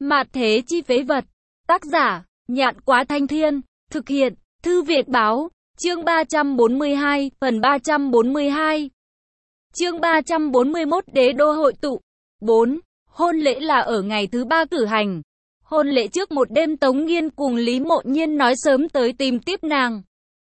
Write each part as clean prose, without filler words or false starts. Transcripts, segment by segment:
Mạt thế chi phế vật. Tác giả, Nhạn Quá Thanh Thiên. Thực hiện, Thư Việt Báo. Chương 342, phần 342. Chương 341 Đế đô hội tụ. 4. Hôn lễ là ở ngày thứ 3 cử hành. Hôn lễ trước một đêm Tống Nghiên cùng Lý Mộ Nhiên nói sớm tới tìm tiếp nàng.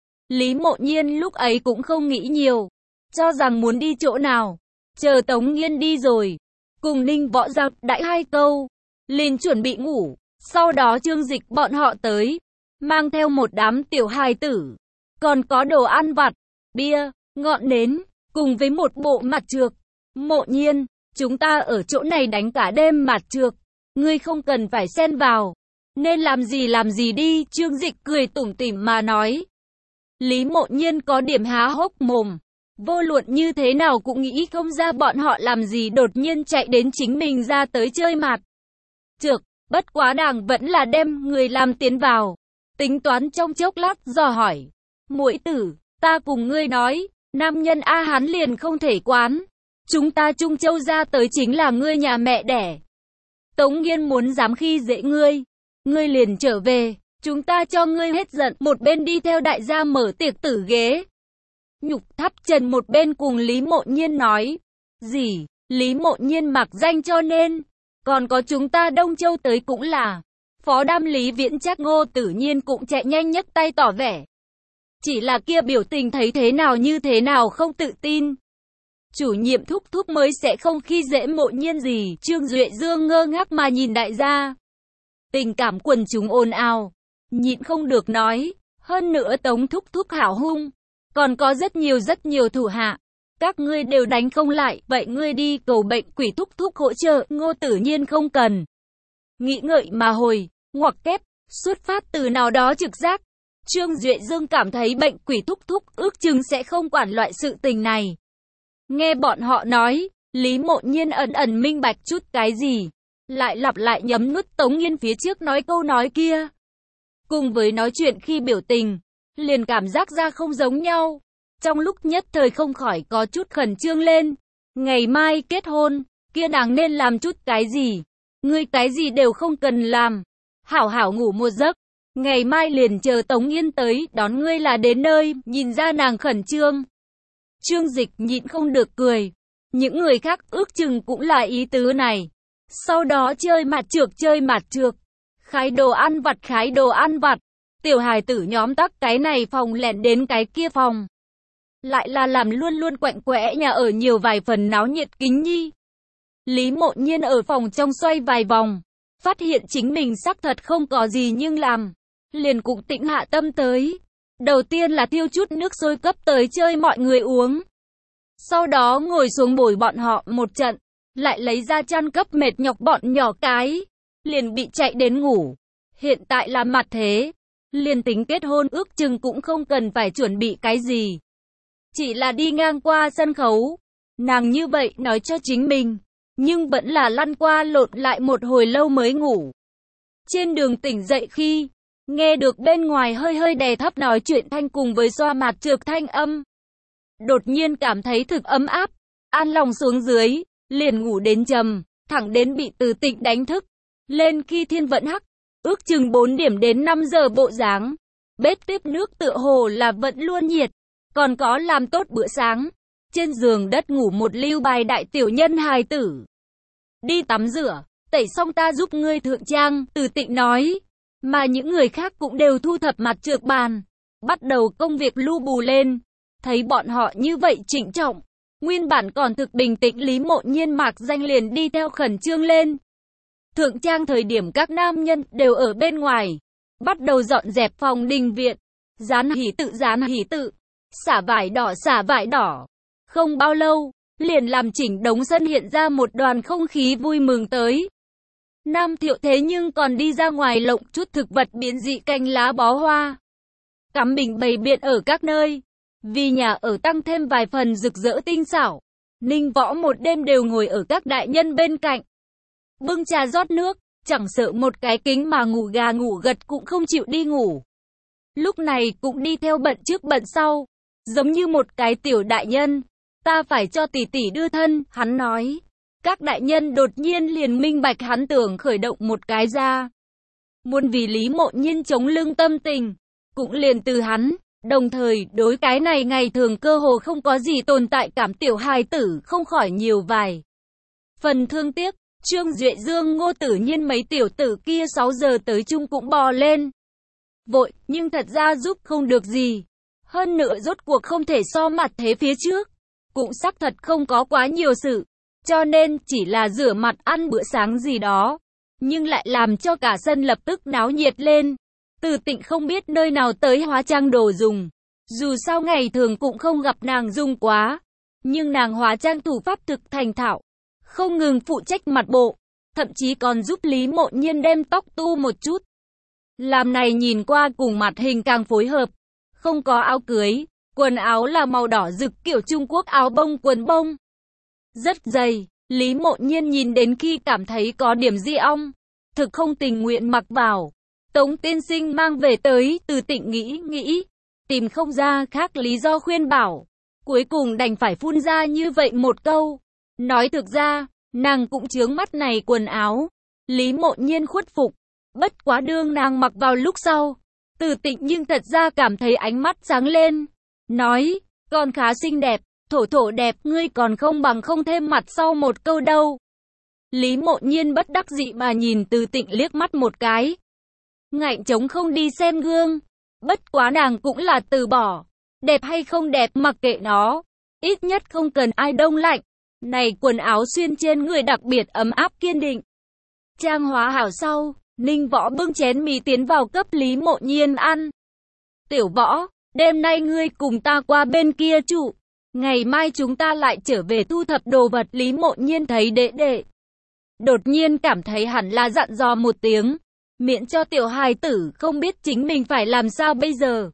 Lý Mộ Nhiên lúc ấy cũng không nghĩ nhiều, cho rằng muốn đi chỗ nào. Chờ Tống Nghiên đi rồi, cùng Ninh Võ Giao đãi 2 câu, liền chuẩn bị ngủ. Sau đó Trương Dịch bọn họ tới, mang theo một đám tiểu hài tử, còn có đồ ăn vặt, bia, ngọn nến, cùng với một bộ mặt trược. Mộ Nhiên, chúng ta ở chỗ này đánh cả đêm mặt trược, ngươi không cần phải xen vào, nên làm gì đi. Trương Dịch cười tủm tỉm mà nói. Lý Mộ Nhiên có điểm há hốc mồm, vô luận như thế nào cũng nghĩ không ra bọn họ làm gì đột nhiên chạy đến chính mình ra tới chơi mặt trược. Bất quá đàng vẫn là đem người làm tiến vào, tính toán trong chốc lát dò hỏi. Muội tử, ta cùng ngươi nói, nam nhân A hắn liền không thể quán. Chúng ta Trung Châu ra tới chính là ngươi nhà mẹ đẻ. Tống Nghiên muốn dám khi dễ ngươi, ngươi liền trở về, chúng ta cho ngươi hết giận. Một bên đi theo đại gia mở tiệc tử ghế. Nhục Tháp Trần một bên cùng Lý Mộ Nhiên nói. Gì? Lý Mộ Nhiên mặc danh cho nên, còn có chúng ta Đông Châu tới cũng là. Phó Đam Lý Viễn Trác Ngô Tử Nhiên cũng chạy nhanh nhấc tay tỏ vẻ. Chỉ là kia biểu tình thấy thế nào như thế nào không tự tin. Chủ nhiệm thúc mới sẽ không khi dễ Mộ Nhiên gì. Trương Duệ Dương ngơ ngác mà nhìn đại gia. Tình cảm quần chúng ồn ào, nhịn không được nói. Hơn nữa Tống thúc hảo hung, còn có rất nhiều thủ hạ. Các ngươi đều đánh không lại, vậy ngươi đi cầu bệnh quỷ thúc hỗ trợ. Ngô Tử Nhiên không cần nghĩ ngợi mà hồi, ngoặc kép, xuất phát từ nào đó trực giác. Trương Duệ Dương cảm thấy bệnh quỷ thúc ước chừng sẽ không quản loại sự tình này. Nghe bọn họ nói, Lý Mộ Nhiên ẩn minh bạch chút cái gì, lại lặp lại nhấm nuốt Tống Nghiên phía trước nói câu nói kia. Cùng với nói chuyện khi biểu tình, liền cảm giác ra không giống nhau. Trong lúc nhất thời không khỏi có chút khẩn trương lên. Ngày mai kết hôn, kia nàng nên làm chút cái gì? Ngươi cái gì đều không cần làm. Hảo ngủ một giấc. Ngày mai liền chờ Tống Nghiên tới đón ngươi là đến nơi. Nhìn ra nàng khẩn trương, Trương Dịch nhịn không được cười. Những người khác ước chừng cũng là ý tứ này. Sau đó chơi mặt trược. Khái đồ ăn vặt. Tiểu hài tử nhóm tắc cái này phòng lẻn đến cái kia phòng. Lại là làm luôn quạnh quẽ nhà ở nhiều vài phần náo nhiệt kính nhi. Lý Mộ Nhiên ở phòng trong xoay vài vòng, phát hiện chính mình xác thật không có gì nhưng làm, liền cũng tĩnh hạ tâm tới. Đầu tiên là thiêu chút nước sôi cấp tới chơi mọi người uống. Sau đó ngồi xuống bồi bọn họ một trận, lại lấy ra chăn cấp mệt nhọc bọn nhỏ cái, liền bị chạy đến ngủ. Hiện tại là mặt thế, liền tính kết hôn ước chừng cũng không cần phải chuẩn bị cái gì. Chỉ là đi ngang qua sân khấu, nàng như vậy nói cho chính mình, nhưng vẫn là lăn qua lộn lại một hồi lâu mới ngủ. Trên đường tỉnh dậy khi, nghe được bên ngoài hơi đè thấp nói chuyện thanh cùng với xoa mặt trược thanh âm. Đột nhiên cảm thấy thực ấm áp, an lòng xuống dưới, liền ngủ đến trầm, thẳng đến bị Từ Tịnh đánh thức. Lên khi thiên vẫn hắc, ước chừng 4 điểm đến 5 giờ bộ dáng. Bếp tiếp nước tựa hồ là vẫn luôn nhiệt, còn có làm tốt bữa sáng. Trên giường đất ngủ một lưu bài đại tiểu nhân hài tử. Đi tắm rửa, tẩy xong ta giúp ngươi thượng trang, Từ Tịnh nói. Mà những người khác cũng đều thu thập mặt trược bàn, bắt đầu công việc lu bù lên. Thấy bọn họ như vậy trịnh trọng, nguyên bản còn thực bình tĩnh Lý Mộ Nhiên mạc danh liền đi theo khẩn trương lên. Thượng trang thời điểm các nam nhân đều ở bên ngoài, bắt đầu dọn dẹp phòng đình viện, dán hỷ tự, xả vải đỏ. Không bao lâu, liền làm chỉnh đống sân hiện ra một đoàn không khí vui mừng tới. Nam Thiệu thế nhưng còn đi ra ngoài lộng chút thực vật biến dị cành lá bó hoa. Cắm bình bày biện ở các nơi, vì nhà ở tăng thêm vài phần rực rỡ tinh xảo. Ninh Võ một đêm đều ngồi ở các đại nhân bên cạnh, bưng trà rót nước, chẳng sợ một cái kính mà ngủ gà ngủ gật cũng không chịu đi ngủ. Lúc này cũng đi theo bận trước bận sau, giống như một cái tiểu đại nhân. Ta phải cho tỷ tỷ đưa thân, hắn nói. Các đại nhân đột nhiên liền minh bạch hắn tưởng khởi động một cái ra. Muốn vì Lý Mộ Nhiên chống lưng tâm tình, cũng liền từ hắn, đồng thời đối cái này ngày thường cơ hồ không có gì tồn tại cảm tiểu hài tử không khỏi nhiều vài phần thương tiếc. Trương Duệ Dương Ngô Tử Nhiên mấy tiểu tử kia 6 giờ tới chung cũng bò lên. Vội, nhưng thật ra giúp không được gì. Hơn nữa rốt cuộc không thể so mặt thế phía trước. Cũng xác thật không có quá nhiều sự. Cho nên chỉ là rửa mặt ăn bữa sáng gì đó. Nhưng lại làm cho cả sân lập tức náo nhiệt lên. Từ Tịnh không biết nơi nào tới hóa trang đồ dùng. Dù sao ngày thường cũng không gặp nàng dùng quá. Nhưng nàng hóa trang thủ pháp thực thành thạo. Không ngừng phụ trách mặt bộ. Thậm chí còn giúp Lý Mộ Nhiên đem tóc tu một chút. Làm này nhìn qua cùng mặt hình càng phối hợp. Không có áo cưới. Quần áo là màu đỏ rực kiểu Trung Quốc áo bông quần bông. Rất dày. Lý Mộ Nhiên nhìn đến khi cảm thấy có điểm di ong. Thực không tình nguyện mặc vào. Tống tiên sinh mang về tới. Từ Tịnh nghĩ. Tìm không ra khác lý do khuyên bảo. Cuối cùng đành phải phun ra như vậy một câu. Nói thực ra, nàng cũng chướng mắt này quần áo. Lý Mộ Nhiên khuất phục. Bất quá đương nàng mặc vào lúc sau. Từ Tịnh nhưng thật ra cảm thấy ánh mắt sáng lên. Nói, còn khá xinh đẹp, thổ đẹp, ngươi còn không bằng không thêm mặt sau một câu đâu. Lý Mộ Nhiên bất đắc dĩ mà nhìn Từ Tịnh liếc mắt một cái. Ngạnh chống không đi xem gương. Bất quá nàng cũng là từ bỏ. Đẹp hay không đẹp mặc kệ nó. Ít nhất không cần ai đông lạnh. Này quần áo xuyên trên người đặc biệt ấm áp kiên định. Trang hóa hảo sau, Ninh Võ bưng chén mì tiến vào cấp Lý Mộ Nhiên ăn. Tiểu Võ, đêm nay ngươi cùng ta qua bên kia trụ. Ngày mai chúng ta lại trở về thu thập đồ vật. Lý Mộ Nhiên thấy đệ đệ. Đột nhiên cảm thấy hẳn là dặn dò một tiếng. Miễn cho tiểu hài tử không biết chính mình phải làm sao bây giờ.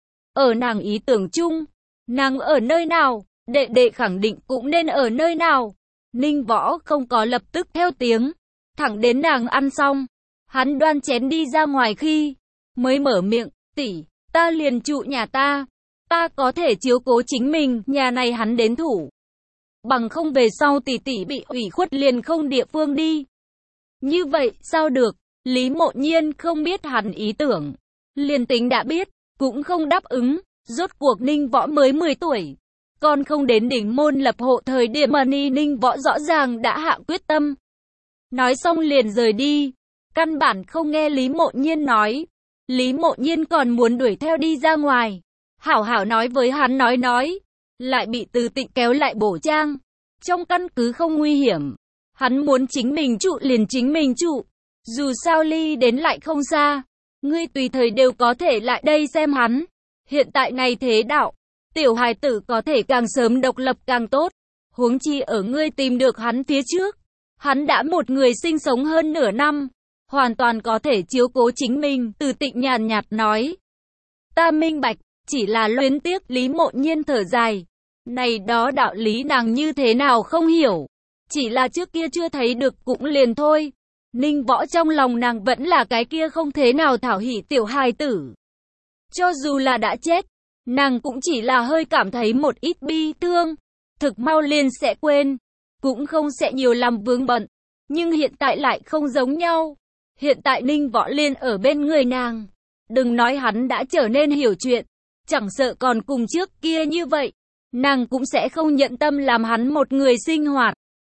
Ở nàng ý tưởng chung, nàng ở nơi nào, đệ đệ khẳng định cũng nên ở nơi nào. Ninh Võ không có lập tức theo tiếng. Thẳng đến nàng ăn xong. Hắn đoan chén đi ra ngoài khi mới mở miệng, tỷ, ta liền trụ nhà ta. Ta có thể chiếu cố chính mình, nhà này hắn đến thủ. Bằng không về sau tỷ tỷ bị ủy khuất liền không địa phương đi. Như vậy, sao được? Lý Mộ Nhiên không biết hắn ý tưởng. Liền tính đã biết, cũng không đáp ứng. Rốt cuộc Ninh Võ mới 10 tuổi. Còn không đến đỉnh môn lập hộ thời điểm mà Ninh Võ rõ ràng đã hạ quyết tâm. Nói xong liền rời đi. Căn bản không nghe Lý Mộ Nhiên nói. Lý Mộ Nhiên còn muốn đuổi theo đi ra ngoài. Hảo hảo nói với hắn nói. Lại bị Từ Tịnh kéo lại bổ trang. Trong căn cứ không nguy hiểm. Hắn muốn chính mình trụ liền chính mình trụ. Dù sao ly đến lại không xa. Ngươi tùy thời đều có thể lại đây xem hắn. Hiện tại này thế đạo. Tiểu hài tử có thể càng sớm độc lập càng tốt. Huống chi ở ngươi tìm được hắn phía trước. Hắn đã một người sinh sống hơn nửa năm. Hoàn toàn có thể chiếu cố chính mình. Từ Tịnh nhàn nhạt nói. Ta minh bạch. Chỉ là luyến tiếc. Lý Mộ Nhiên thở dài. Này đó đạo lý nàng như thế nào không hiểu. Chỉ là trước kia chưa thấy được cũng liền thôi. Ninh Võ trong lòng nàng vẫn là cái kia không thế nào thảo hỉ tiểu hài tử. Cho dù là đã chết, nàng cũng chỉ là hơi cảm thấy một ít bi thương. Thực mau liền sẽ quên. Cũng không sẽ nhiều làm vướng bận. Nhưng hiện tại lại không giống nhau. Hiện tại Ninh Võ liền ở bên người nàng. Đừng nói hắn đã trở nên hiểu chuyện. Chẳng sợ còn cùng trước kia như vậy. Nàng cũng sẽ không nhận tâm làm hắn một người sinh hoạt.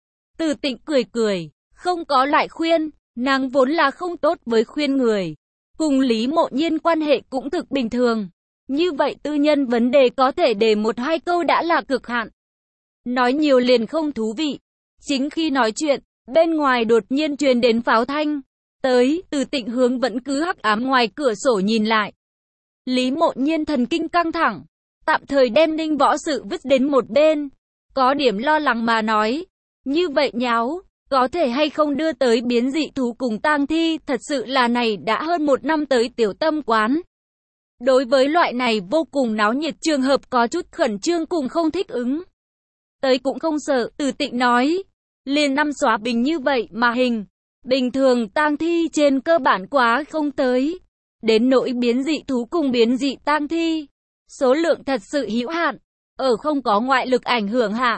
Từ Tịnh cười. Không có lại khuyên. Nàng vốn là không tốt với khuyên người. Cùng Lý Mộ Nhiên quan hệ cũng thực bình thường. Như vậy tư nhân vấn đề có thể để một hai câu đã là cực hạn. Nói nhiều liền không thú vị. Chính khi nói chuyện, bên ngoài đột nhiên truyền đến pháo thanh. Tới, Từ Tịnh hướng vẫn cứ hắc ám ngoài cửa sổ nhìn lại. Lý Mộ Nhiên thần kinh căng thẳng. Tạm thời đem Ninh Võ sự vứt đến một bên. Có điểm lo lắng mà nói. Như vậy nháo, có thể hay không đưa tới biến dị thú cùng tang thi. Thật sự là này đã hơn 1 năm tới tiểu tâm quán. Đối với loại này vô cùng náo nhiệt trường hợp có chút khẩn trương cùng không thích ứng. Tới cũng không sợ, Từ Tịnh nói. Liền năm xóa bình như vậy mà hình. Bình thường tang thi trên cơ bản quá không tới. Đến nỗi biến dị thú cùng biến dị tang thi. Số lượng thật sự hữu hạn. Ở không có ngoại lực ảnh hưởng hạ.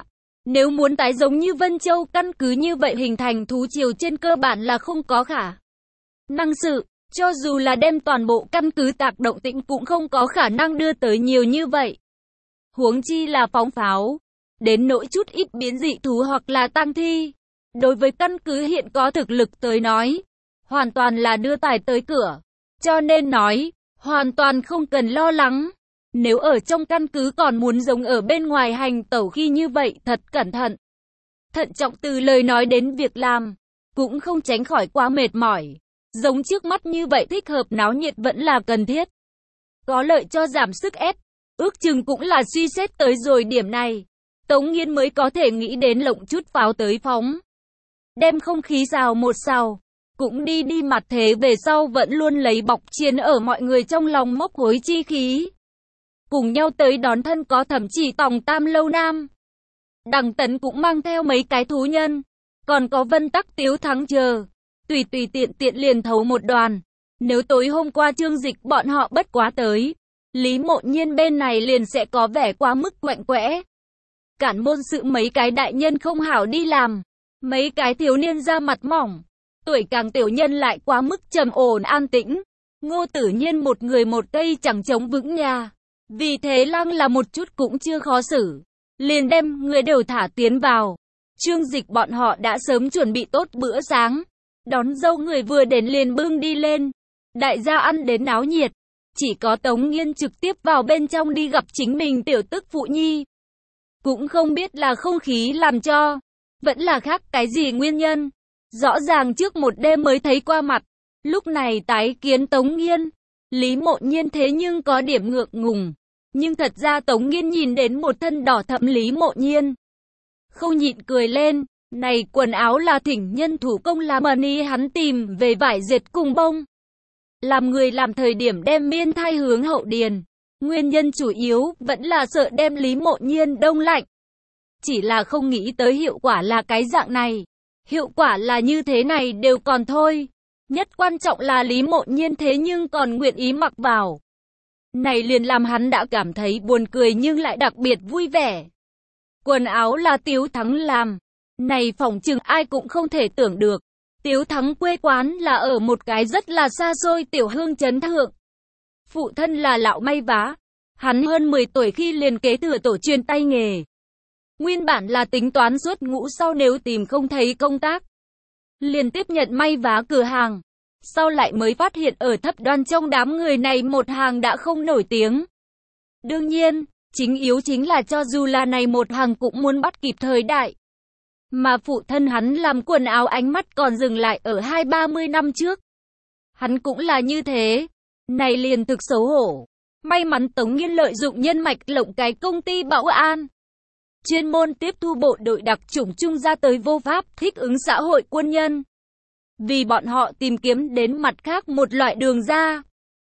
Nếu muốn tái giống như Vân Châu, căn cứ như vậy hình thành thú triều trên cơ bản là không có khả năng sự. Cho dù là đem toàn bộ căn cứ Tạc Động Tĩnh cũng không có khả năng đưa tới nhiều như vậy. Huống chi là phóng pháo. Đến nỗi chút ít biến dị thú hoặc là tang thi. Đối với căn cứ hiện có thực lực tới nói, hoàn toàn là đưa tài tới cửa. Cho nên nói, hoàn toàn không cần lo lắng. Nếu ở trong căn cứ còn muốn giống ở bên ngoài hành tẩu khi như vậy, thật cẩn thận. Thận trọng từ lời nói đến việc làm, cũng không tránh khỏi quá mệt mỏi. Giống trước mắt như vậy thích hợp náo nhiệt vẫn là cần thiết. Có lợi cho giảm sức ép, ước chừng cũng là suy xét tới rồi điểm này. Tống Nghiên mới có thể nghĩ đến lộng chút pháo tới phóng. Đem không khí xào một xào, cũng đi mặt thế về sau vẫn luôn lấy bọc chiến ở mọi người trong lòng mốc hối chi khí. Cùng nhau tới đón thân có thậm chí Tòng Tam Lâu Nam. Đằng Tấn cũng mang theo mấy cái thú nhân, còn có Vân Tắc Tiếu Thắng chờ. Tùy tiện liền thấu một đoàn. Nếu tối hôm qua Trương Dịch bọn họ bất quá tới, Lý Mộ Nhiên bên này liền sẽ có vẻ quá mức quạnh quẽ. Cản môn sự mấy cái đại nhân không hảo đi làm, mấy cái thiếu niên da mặt mỏng, tuổi càng tiểu nhân lại quá mức trầm ổn an tĩnh. Ngô Tử Nhiên một người một cây chẳng chống vững nhà. Vì thế Lăng là một chút cũng chưa khó xử, liền đem người đều thả tiến vào. Trương Dịch bọn họ đã sớm chuẩn bị tốt bữa sáng. Đón dâu người vừa đến liền bưng đi lên. Đại gia ăn đến náo nhiệt. Chỉ có Tống Nghiên trực tiếp vào bên trong đi gặp chính mình tiểu tức phụ nhi. Cũng không biết là không khí làm cho, vẫn là khác cái gì nguyên nhân. Rõ ràng trước một đêm mới thấy qua mặt. Lúc này tái kiến Tống Nghiên, Lý Mộ Nhiên thế nhưng có điểm ngượng ngùng. Nhưng thật ra Tống Nghiên nhìn đến một thân đỏ thẫm Lý Mộ Nhiên, không nhịn cười lên. Này quần áo là thỉnh nhân thủ công làm ni hắn tìm về vải dệt cùng bông. Làm người làm thời điểm đem miên thai hướng hậu điền. Nguyên nhân chủ yếu vẫn là sợ đem Lý Mộ Nhiên đông lạnh. Chỉ là không nghĩ tới hiệu quả là cái dạng này. Hiệu quả là như thế này đều còn thôi. Nhất quan trọng là Lý Mộ Nhiên thế nhưng còn nguyện ý mặc vào. Này liền làm hắn đã cảm thấy buồn cười nhưng lại đặc biệt vui vẻ. Quần áo là Tiếu Thắng làm. Này phỏng chừng ai cũng không thể tưởng được. Tiếu Thắng quê quán là ở một cái rất là xa xôi tiểu hương trấn thượng. Phụ thân là lão may vá. Hắn hơn 10 tuổi khi liền kế thừa tổ truyền tay nghề. Nguyên bản là tính toán suốt ngũ sau nếu tìm không thấy công tác, liền tiếp nhận may vá cửa hàng. Sau lại mới phát hiện ở thấp đoan trong đám người này một hàng đã không nổi tiếng. Đương nhiên, chính yếu chính là cho dù là này một hàng cũng muốn bắt kịp thời đại. Mà phụ thân hắn làm quần áo ánh mắt còn dừng lại ở 20-30 năm trước. Hắn cũng là như thế. Này liền thực xấu hổ. May mắn Tống Nghiên lợi dụng nhân mạch lộng cái công ty Bảo An. Chuyên môn tiếp thu bộ đội đặc chủng trung ra tới vô pháp thích ứng xã hội quân nhân. Vì bọn họ tìm kiếm đến mặt khác một loại đường ra.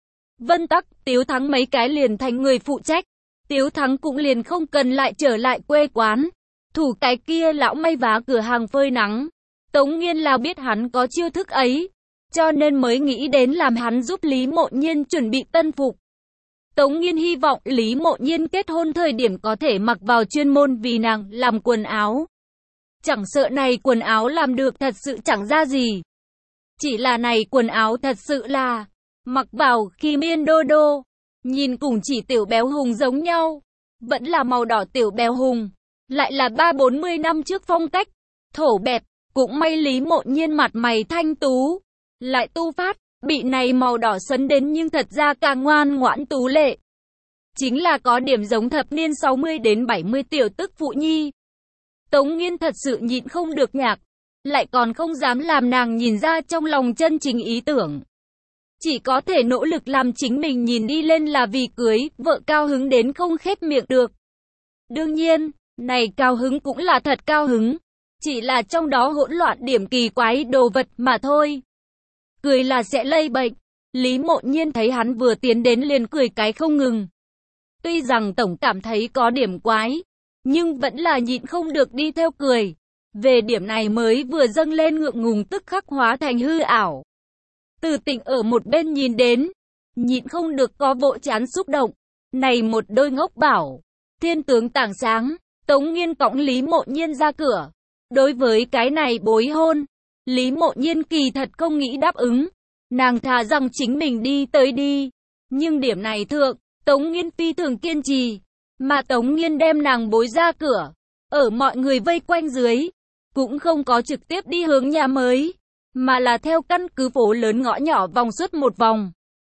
Vân Tắc, Tiếu Thắng mấy cái liền thành người phụ trách. Tiếu Thắng cũng liền không cần lại trở lại quê quán. Thủ cái kia lão may vá cửa hàng phơi nắng. Tống Nghiên là biết hắn có chiêu thức ấy, cho nên mới nghĩ đến làm hắn giúp Lý Mộ Nhiên chuẩn bị tân phục. Tống Nghiên hy vọng Lý Mộ Nhiên kết hôn thời điểm có thể mặc vào chuyên môn vì nàng làm quần áo. Chẳng sợ này quần áo làm được thật sự chẳng ra gì. Chỉ là này quần áo thật sự là mặc vào khi miên đô đô, nhìn cùng chỉ Tiểu Béo Hùng giống nhau. Vẫn là màu đỏ Tiểu Béo Hùng, lại là 30-40 năm trước phong cách, thổ bẹp. Cũng may Lý Mộ Nhiên mặt mày thanh tú, lại tu phát, bị này màu đỏ sấn đến nhưng thật ra càng ngoan ngoãn tú lệ. Chính là có điểm giống thập niên 60 đến 70 tiểu tức phụ nhi. Tống Nghiên thật sự nhịn không được nhạc, lại còn không dám làm nàng nhìn ra trong lòng chân chính ý tưởng. Chỉ có thể nỗ lực làm chính mình nhìn đi lên là vì cưới vợ cao hứng đến không khép miệng được. Đương nhiên, này cao hứng cũng là thật cao hứng, chỉ là trong đó hỗn loạn điểm kỳ quái đồ vật mà thôi. Cười là sẽ lây bệnh. Lý Mộ Nhiên thấy hắn vừa tiến đến liền cười cái không ngừng. Tuy rằng tổng cảm thấy có điểm quái, nhưng vẫn là nhịn không được đi theo cười. Về điểm này mới vừa dâng lên ngượng ngùng tức khắc hóa thành hư ảo. Từ Tịnh ở một bên nhìn đến, nhịn không được có vỗ chán xúc động. Này một đôi ngốc bảo, thiên tướng tảng sáng, Tống Nghiên cõng Lý Mộ Nhiên ra cửa. Đối với cái này bối hôn, Lý Mộ Nhiên kỳ thật không nghĩ đáp ứng. Nàng thà rằng chính mình đi tới đi. Nhưng điểm này thượng, Tống Nghiên phi thường kiên trì. Mà Tống Nghiên đem nàng bối ra cửa. Ở mọi người vây quanh dưới, cũng không có trực tiếp đi hướng nhà mới, mà là theo căn cứ phố lớn ngõ nhỏ vòng suốt một vòng.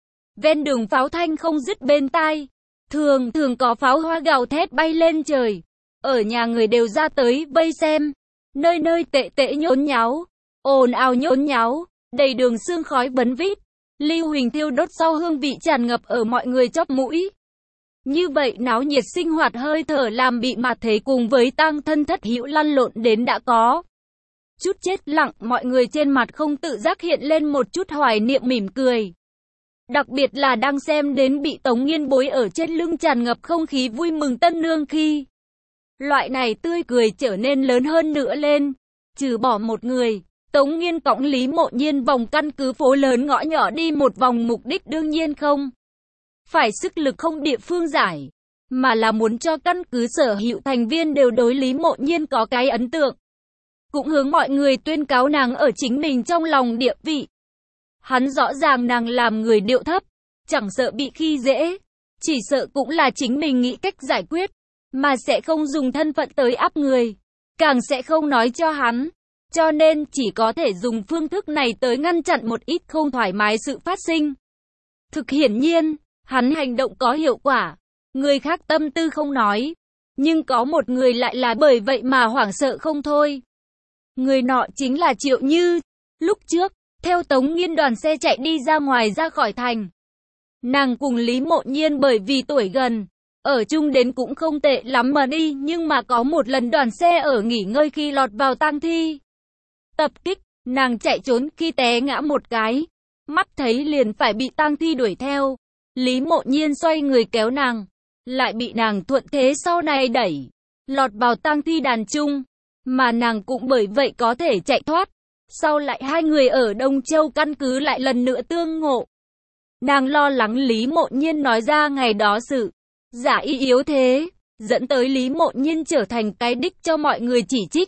Ven đường pháo thanh không dứt bên tai. Thường có pháo hoa gào thét bay lên trời. Ở nhà người đều ra tới vây xem. Nơi nơi tệ tệ nhốn nháo. Ồn ào nhốn nháo. Đầy đường sương khói vấn vít. Lưu huỳnh thiêu đốt sau hương vị tràn ngập ở mọi người chóp mũi. Như vậy náo nhiệt sinh hoạt hơi thở làm bị mặt thế cùng với tang thân thất hữu lăn lộn đến đã có chút chết lặng, mọi người trên mặt không tự giác hiện lên một chút hoài niệm mỉm cười. Đặc biệt là đang xem đến bị Tống Nghiên bối ở trên lưng tràn ngập không khí vui mừng tân nương khi. Loại này tươi cười trở nên lớn hơn nữa lên. Trừ bỏ một người, Tống Nghiên cõng Lý Mộ Nhiên vòng căn cứ phố lớn ngõ nhỏ đi một vòng, mục đích đương nhiên không phải sức lực không địa phương giải, mà là muốn cho căn cứ sở hữu thành viên đều đối Lý Mộ Nhiên có cái ấn tượng. Cũng hướng mọi người tuyên cáo nàng ở chính mình trong lòng địa vị. Hắn rõ ràng nàng làm người điệu thấp, chẳng sợ bị khi dễ, chỉ sợ cũng là chính mình nghĩ cách giải quyết, mà sẽ không dùng thân phận tới áp người, càng sẽ không nói cho hắn, cho nên chỉ có thể dùng phương thức này tới ngăn chặn một ít không thoải mái sự phát sinh. Thực hiển nhiên, hắn hành động có hiệu quả, người khác tâm tư không nói, nhưng có một người lại là bởi vậy mà hoảng sợ không thôi. Người nọ chính là Triệu Như. Lúc trước, theo Tống Nghiên đoàn xe chạy đi ra ngoài ra khỏi thành. Nàng cùng Lý Mộ Nhiên bởi vì tuổi gần, ở chung đến cũng không tệ lắm mà đi, nhưng mà có một lần đoàn xe ở nghỉ ngơi khi lọt vào tang thi tập kích, nàng chạy trốn khi té ngã một cái, mắt thấy liền phải bị tang thi đuổi theo. Lý Mộ Nhiên xoay người kéo nàng, lại bị nàng thuận thế sau này đẩy, lọt vào tang thi đàn chung, mà nàng cũng bởi vậy có thể chạy thoát. Sau lại hai người ở Đông Châu căn cứ lại lần nữa tương ngộ. Nàng lo lắng Lý Mộ Nhiên nói ra ngày đó sự giả y yếu thế, dẫn tới Lý Mộ Nhiên trở thành cái đích cho mọi người chỉ trích.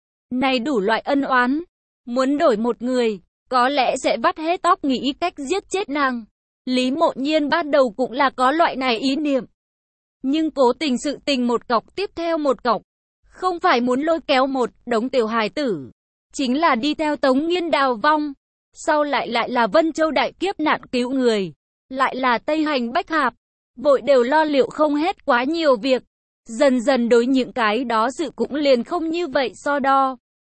Này đủ loại ân oán, muốn đổi một người, có lẽ sẽ vắt hết óc nghĩ cách giết chết nàng. Lý Mộ Nhiên ban đầu cũng là có loại này ý niệm. Nhưng cố tình sự tình một cọc tiếp theo một cọc, không phải muốn lôi kéo một đống tiểu hài tử, chính là đi theo Tống Nghiên đào vong, sau lại là Vân Châu đại kiếp nạn cứu người, lại là Tây Hành Bách Hạp, vội đều lo liệu không hết quá nhiều việc, dần dần đối những cái đó sự cũng liền không như vậy so đo.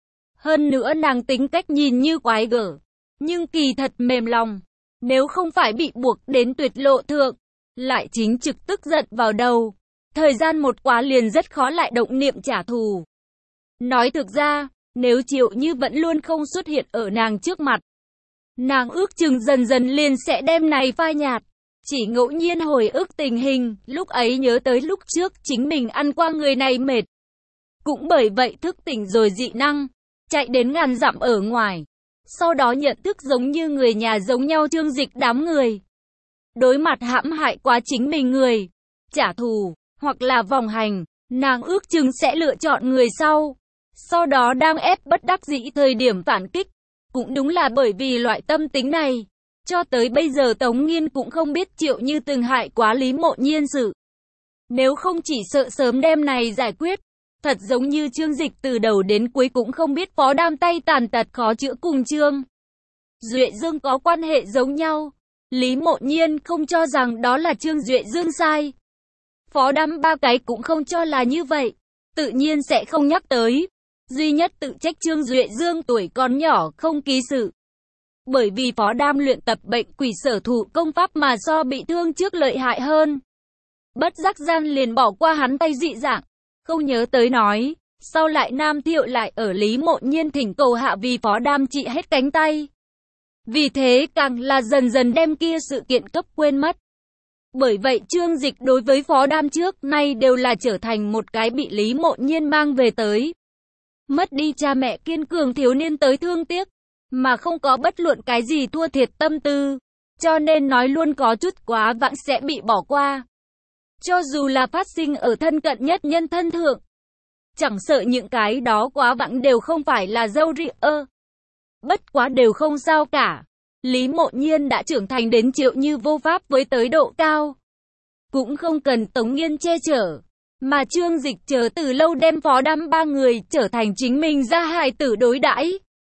Hơn nữa nàng tính cách nhìn như quái gở, nhưng kỳ thật mềm lòng, nếu không phải bị buộc đến tuyệt lộ thượng, lại chính trực tức giận vào đầu, thời gian một quá liền rất khó lại động niệm trả thù. Nói thực ra, nếu Triệu Như vẫn luôn không xuất hiện ở nàng trước mặt, nàng ước chừng dần dần liền sẽ đem này phai nhạt. Chỉ ngẫu nhiên hồi ức tình hình, lúc ấy nhớ tới lúc trước chính mình ăn qua người này mệt. Cũng bởi vậy thức tỉnh rồi dị năng, chạy đến ngàn dặm ở ngoài. Sau đó nhận thức giống như người nhà giống nhau Trương Dịch đám người. Đối mặt hãm hại quá chính mình người, trả thù, hoặc là vòng hành, nàng ước chừng sẽ lựa chọn người sau. Sau đó đang ép bất đắc dĩ thời điểm phản kích. Cũng đúng là bởi vì loại tâm tính này, cho tới bây giờ Tống Nghiên cũng không biết Triệu Như từng hại quá Lý Mộ Nhiên sự. Nếu không chỉ sợ sớm đem này giải quyết, thật giống như Trương Dịch từ đầu đến cuối cũng không biết Phó Đam tay tàn tật khó chữa cùng Trương Duệ Dương có quan hệ giống nhau. Lý Mộ Nhiên không cho rằng đó là Trương Duệ Dương sai. Phó Đam ba cái cũng không cho là như vậy, tự nhiên sẽ không nhắc tới. Duy nhất tự trách Trương Duệ Dương tuổi còn nhỏ không ký sự. Bởi vì Phó Đam luyện tập bệnh quỷ sở thủ công pháp mà so bị thương trước lợi hại hơn. Bất giác gian liền bỏ qua hắn tay dị dạng, không nhớ tới nói. Sau lại Nam Thiệu lại ở Lý Mộ Nhiên thỉnh cầu hạ vì Phó Đam trị hết cánh tay. Vì thế càng là dần dần đem kia sự kiện cấp quên mất. Bởi vậy Trương Dịch đối với Phó Đam trước nay đều là trở thành một cái bị Lý Mộ Nhiên mang về tới. Mất đi cha mẹ kiên cường thiếu niên tới thương tiếc, mà không có bất luận cái gì thua thiệt tâm tư, cho nên nói luôn có chút quá vãng sẽ bị bỏ qua. Cho dù là phát sinh ở thân cận nhất nhân thân thượng, Chẳng sợ những cái đó quá vãng đều không phải là dâu ria. Bất quá đều không sao cả. Lý Mộ Nhiên đã trưởng thành đến Triệu Như vô pháp với tới độ cao. Cũng không cần Tống Nghiên che chở. Mà Trương Dịch chờ từ lâu đem Phó Đam ba người trở thành chính mình ra hài tử đối đãi.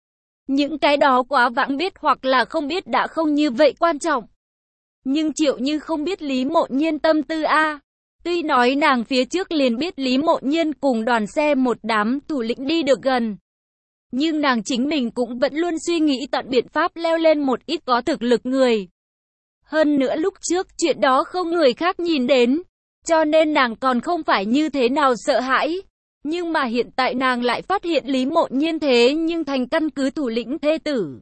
Những cái đó quá vãng biết hoặc là không biết đã không như vậy quan trọng. Nhưng Triệu Như không biết Lý Mộ Nhiên tâm tư a. Tuy nói nàng phía trước liền biết Lý Mộ Nhiên cùng đoàn xe một đám thủ lĩnh đi được gần. Nhưng nàng chính mình cũng vẫn luôn suy nghĩ tận biện pháp leo lên một ít có thực lực người. Hơn nữa lúc trước chuyện đó không người khác nhìn đến. Cho nên nàng còn không phải như thế nào sợ hãi. Nhưng mà hiện tại nàng lại phát hiện Lý Mộ Nhiên thế nhưng thành căn cứ thủ lĩnh thê tử.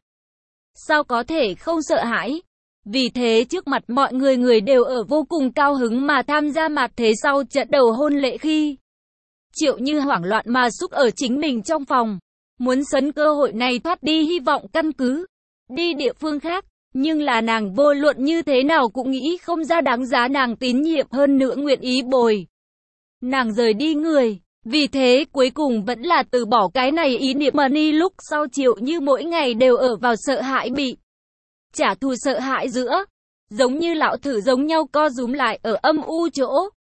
Sao có thể không sợ hãi? Vì thế trước mặt mọi người đều ở vô cùng cao hứng mà tham gia mặt thế sau trận đầu hôn lễ khi. Triệu Như hoảng loạn mà xúc ở chính mình trong phòng. Muốn sấn cơ hội này thoát đi hy vọng căn cứ. Đi địa phương khác. Nhưng là nàng vô luận như thế nào cũng nghĩ không ra đáng giá nàng tín nhiệm hơn nữa nguyện ý bồi. Nàng rời đi người. Vì thế cuối cùng vẫn là từ bỏ cái này ý niệm mà đi lúc sau Triệu Như mỗi ngày đều ở vào sợ hãi bị trả thù sợ hãi giữa. Giống như lão thử giống nhau co rúm lại ở âm u chỗ.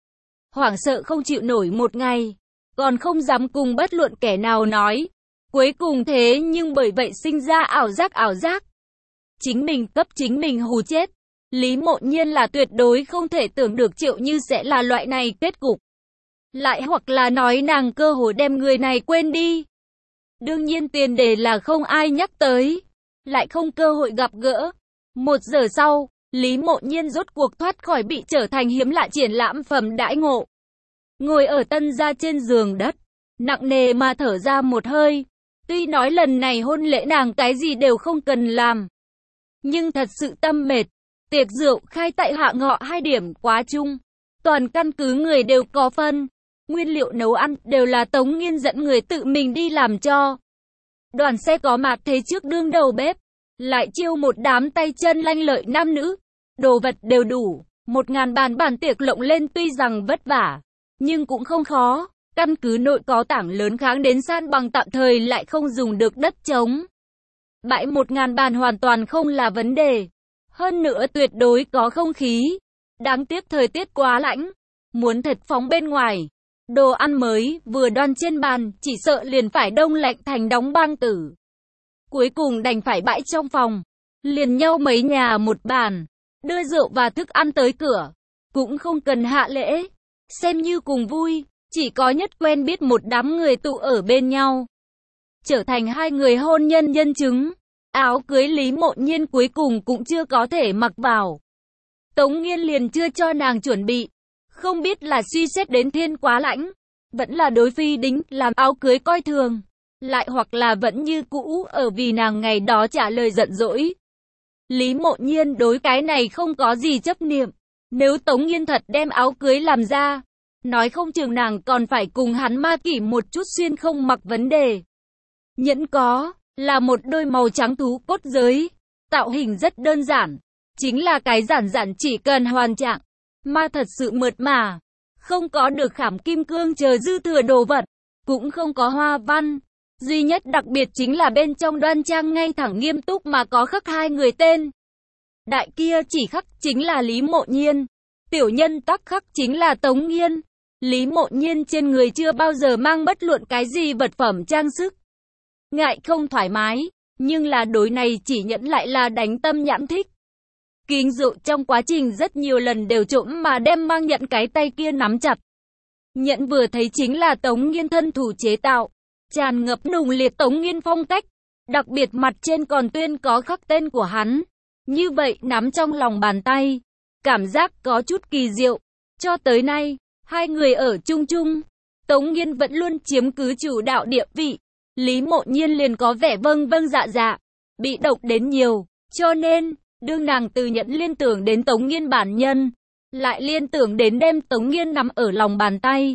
Hoảng sợ không chịu nổi một ngày. Còn không dám cùng bất luận kẻ nào nói. Cuối cùng thế nhưng bởi vậy sinh ra ảo giác. Chính mình cấp chính mình hù chết. Lý Mộ Nhiên là tuyệt đối không thể tưởng được Triệu Như sẽ là loại này kết cục. Lại hoặc là nói nàng cơ hội đem người này quên đi. Đương nhiên tiền đề là không ai nhắc tới. Lại không cơ hội gặp gỡ. 1 giờ sau, Lý Mộ Nhiên rốt cuộc thoát khỏi bị trở thành hiếm lạ triển lãm phẩm đãi ngộ. Ngồi ở tân gia trên giường đất. Nặng nề mà thở ra một hơi. Tuy nói lần này hôn lễ nàng cái gì đều không cần làm. Nhưng thật sự tâm mệt. Tiệc rượu khai tại hạ ngọ 2 điểm quá chung. Toàn căn cứ người đều có phân. Nguyên liệu nấu ăn đều là Tống Nghiên dẫn người tự mình đi làm cho. Đoàn xe có mặt thế trước đương đầu bếp. Lại chiêu một đám tay chân lanh lợi nam nữ. Đồ vật đều đủ. 1000 bàn tiệc lộng lên tuy rằng vất vả. Nhưng cũng không khó. Căn cứ nội có tảng lớn kháng đến san bằng tạm thời lại không dùng được đất trống. Bãi 1000 bàn hoàn toàn không là vấn đề. Hơn nữa tuyệt đối có không khí. Đáng tiếc thời tiết quá lạnh. Muốn thật phóng bên ngoài. Đồ ăn mới vừa đoan trên bàn chỉ sợ liền phải đông lạnh thành đóng băng tử. Cuối cùng đành phải bãi trong phòng. Liền nhau mấy nhà một bàn. Đưa rượu và thức ăn tới cửa. Cũng không cần hạ lễ. Xem như cùng vui. Chỉ có nhất quen biết một đám người tụ ở bên nhau. Trở thành 2 người hôn nhân nhân chứng. Áo cưới Lý Mộ Nhiên cuối cùng cũng chưa có thể mặc vào. Tống Nghiên liền chưa cho nàng chuẩn bị. Không biết là suy xét đến thiên quá lãnh. Vẫn là đối phi đính làm áo cưới coi thường. Lại hoặc là vẫn như cũ ở vì nàng ngày đó trả lời giận dỗi. Lý Mộ Nhiên đối cái này không có gì chấp niệm. Nếu Tống Nghiên thật đem áo cưới làm ra. Nói không chừng nàng còn phải cùng hắn ma kỷ một chút xuyên không mặc vấn đề. Nhẫn có, là một đôi màu trắng thú cốt giới. Tạo hình rất đơn giản. Chính là cái giản chỉ cần hoàn trạng. Mà thật sự mượt mà. Không có được khảm kim cương chờ dư thừa đồ vật. Cũng không có hoa văn. Duy nhất đặc biệt chính là bên trong đoan trang ngay thẳng nghiêm túc mà có khắc 2 người tên. Đại kia chỉ khắc chính là Lý Mộ Nhiên. Tiểu nhân tắc khắc chính là Tống Nghiên. Lý Mộ Nhiên trên người chưa bao giờ mang bất luận cái gì vật phẩm trang sức. Ngại không thoải mái, nhưng là đối này chỉ nhẫn lại là đánh tâm nhãn thích. Kính rượu trong quá trình rất nhiều lần đều trộm mà đem mang nhận cái tay kia nắm chặt. Nhẫn vừa thấy chính là Tống Nghiên thân thủ chế tạo, tràn ngập nùng liệt Tống Nghiên phong cách, đặc biệt mặt trên còn tuyên có khắc tên của hắn. Như vậy nắm trong lòng bàn tay, cảm giác có chút kỳ diệu. Cho tới nay, 2 người ở chung chung, Tống Nghiên vẫn luôn chiếm cứ chủ đạo địa vị. Lý Mộ Nhiên liền có vẻ vâng dạ, bị động đến nhiều, cho nên, đương nàng từ nhẫn liên tưởng đến Tống Nghiên bản nhân, lại liên tưởng đến đem Tống Nghiên nắm ở lòng bàn tay.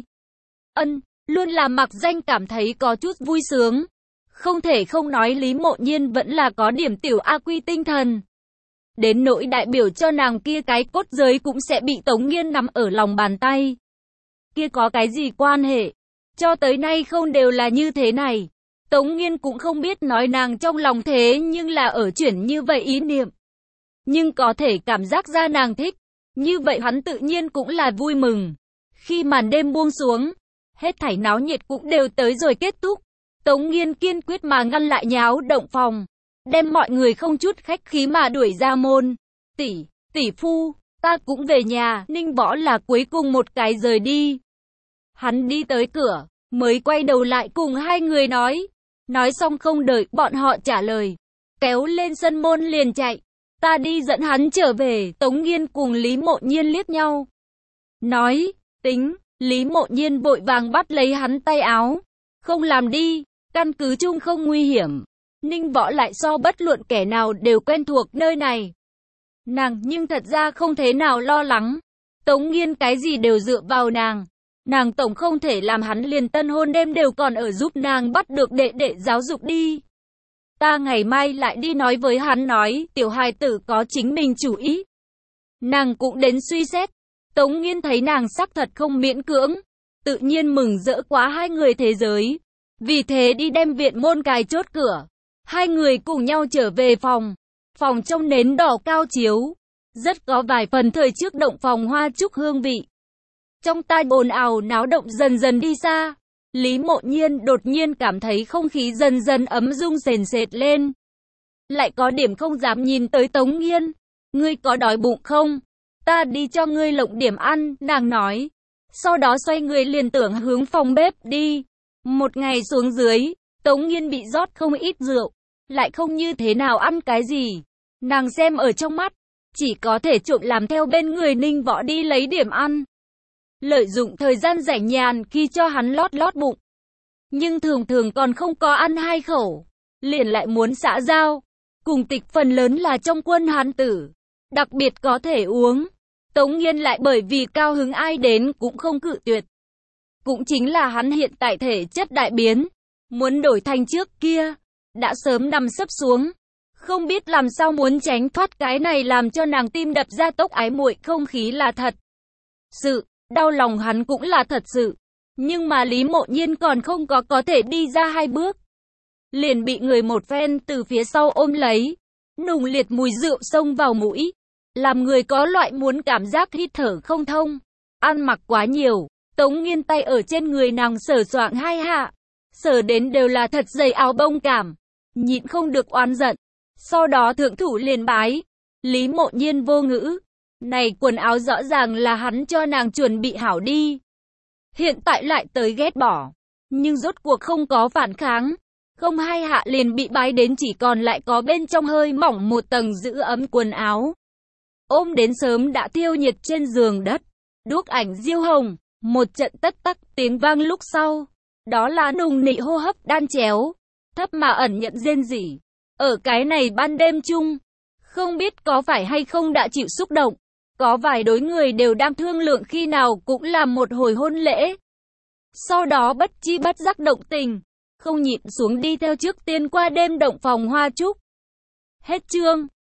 Luôn là mặc danh cảm thấy có chút vui sướng. Không thể không nói Lý Mộ Nhiên vẫn là có điểm tiểu A Quy tinh thần. Đến nỗi đại biểu cho nàng kia cái cốt giới cũng sẽ bị Tống Nghiên nắm ở lòng bàn tay. Kia có cái gì quan hệ? Cho tới nay không đều là như thế này. Tống Nghiên cũng không biết nói nàng trong lòng thế nhưng là ở chuyển như vậy ý niệm. Nhưng có thể cảm giác ra nàng thích. Như vậy hắn tự nhiên cũng là vui mừng. Khi màn đêm buông xuống, hết thảy náo nhiệt cũng đều tới rồi kết thúc. Tống Nghiên kiên quyết mà ngăn lại nháo động phòng. Đem mọi người không chút khách khí mà đuổi ra môn. Tỷ phu, ta cũng về nhà. Ninh Võ là cuối cùng một cái rời đi. Hắn đi tới cửa, mới quay đầu lại cùng hai người nói. Nói xong không đợi bọn họ trả lời. Kéo lên sân môn liền chạy. Ta đi dẫn hắn trở về. Tống Nghiên cùng Lý Mộ Nhiên liếc nhau. Nói, tính. Lý Mộ Nhiên vội vàng bắt lấy hắn tay áo. Không làm đi, căn cứ chung không nguy hiểm. Ninh Võ lại so bất luận kẻ nào đều quen thuộc nơi này. Nàng nhưng thật ra không thế nào lo lắng. Tống Nghiên cái gì đều dựa vào nàng. Nàng tổng không thể làm hắn liền tân hôn đêm đều còn ở giúp nàng bắt được đệ đệ giáo dục đi. Ta ngày mai lại đi nói với hắn nói tiểu hài tử có chính mình chủ ý. Nàng cũng đến suy xét. Tống Nghiên thấy nàng sắc thật không miễn cưỡng. Tự nhiên mừng rỡ quá hai người thế giới. Vì thế đi đem viện môn cài chốt cửa. Hai người cùng nhau trở về phòng. Phòng trong nến đỏ cao chiếu. Rất có vài phần thời trước động phòng hoa trúc hương vị. Trong tai ồn ào náo động dần dần đi xa. Lý Mộ Nhiên đột nhiên cảm thấy không khí dần dần ấm rung sền sệt lên. Lại có điểm không dám nhìn tới Tống Nghiên. Ngươi có đói bụng không? Ta đi cho ngươi lộng điểm ăn, nàng nói. Sau đó xoay người liền tưởng hướng phòng bếp đi. Một ngày xuống dưới, Tống Nghiên bị rót không ít rượu. Lại không như thế nào ăn cái gì. Nàng xem ở trong mắt. Chỉ có thể trộm làm theo bên người Ninh Võ đi lấy điểm ăn. Lợi dụng thời gian rảnh nhàn khi cho hắn lót bụng. Nhưng thường thường còn không có ăn hai khẩu. Liền lại muốn xã giao. Cùng tịch phần lớn là trong quân hán tử. Đặc biệt có thể uống. Tống Nghiên lại bởi vì cao hứng ai đến cũng không cự tuyệt. Cũng chính là hắn hiện tại thể chất đại biến. Muốn đổi thành trước kia. Đã sớm nằm sấp xuống. Không biết làm sao muốn tránh thoát cái này làm cho nàng tim đập ra tốc ái muội không khí là thật. Sự đau lòng hắn cũng là thật sự. Nhưng mà Lý Mộ Nhiên còn không có thể đi ra hai bước. Liền bị người một phen từ phía sau ôm lấy. Nùng liệt mùi rượu xông vào mũi. Làm người có loại muốn cảm giác hít thở không thông. Ăn mặc quá nhiều. Tống Nghiên tay ở trên người nàng sờ soạng hai hạ. Sờ đến đều là thật dày áo bông cảm. Nhịn không được oán giận. Sau đó thượng thủ liền bái. Lý Mộ Nhiên vô ngữ. Này quần áo rõ ràng là hắn cho nàng chuẩn bị hảo đi. Hiện tại lại tới ghét bỏ. Nhưng rốt cuộc không có phản kháng. Không hai hạ liền bị bái đến chỉ còn lại có bên trong hơi mỏng một tầng giữ ấm quần áo. Ôm đến sớm đã thiêu nhiệt trên giường đất. Đuốc ảnh diêu hồng. Một trận tất tắc tiếng vang lúc sau. Đó là nùng nị hô hấp đan chéo. Thấp mà ẩn nhận rên rỉ. Ở cái này ban đêm chung. Không biết có phải hay không đã chịu xúc động. Có vài đối người đều đang thương lượng khi nào cũng làm một hồi hôn lễ. Sau đó bất chi bất giác động tình. Không nhịn xuống đi theo trước tiên qua đêm động phòng hoa trúc. Hết chương.